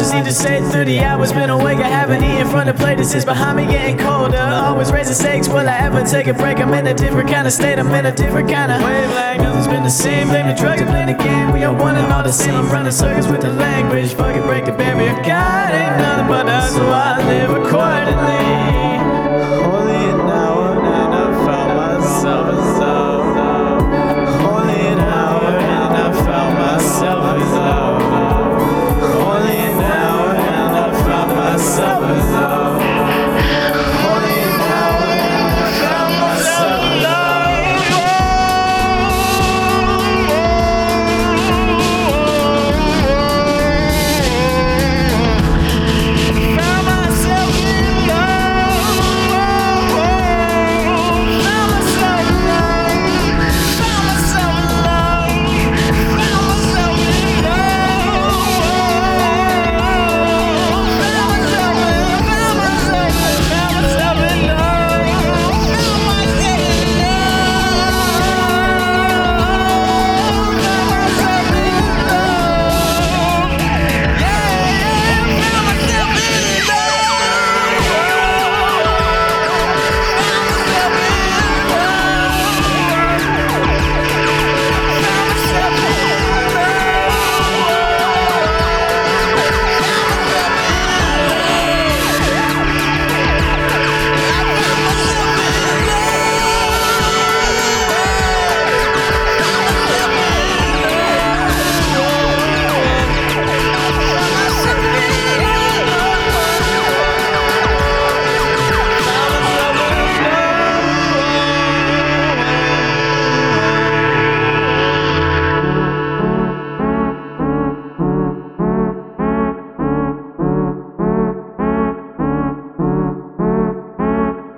just need to say 30 hours been awake, I haven't eaten from the plate that sits behind me getting colder. Always raising stakes, will I ever take a break? I'm in a different kind of state, I'm in a different kind of wavelength. Nothing's been the same, blame the drugs and blame the game. We are one and all the same, I'm running circles with the language. Fucking break the barrier, God ain't nothing but us, so I live accordingly.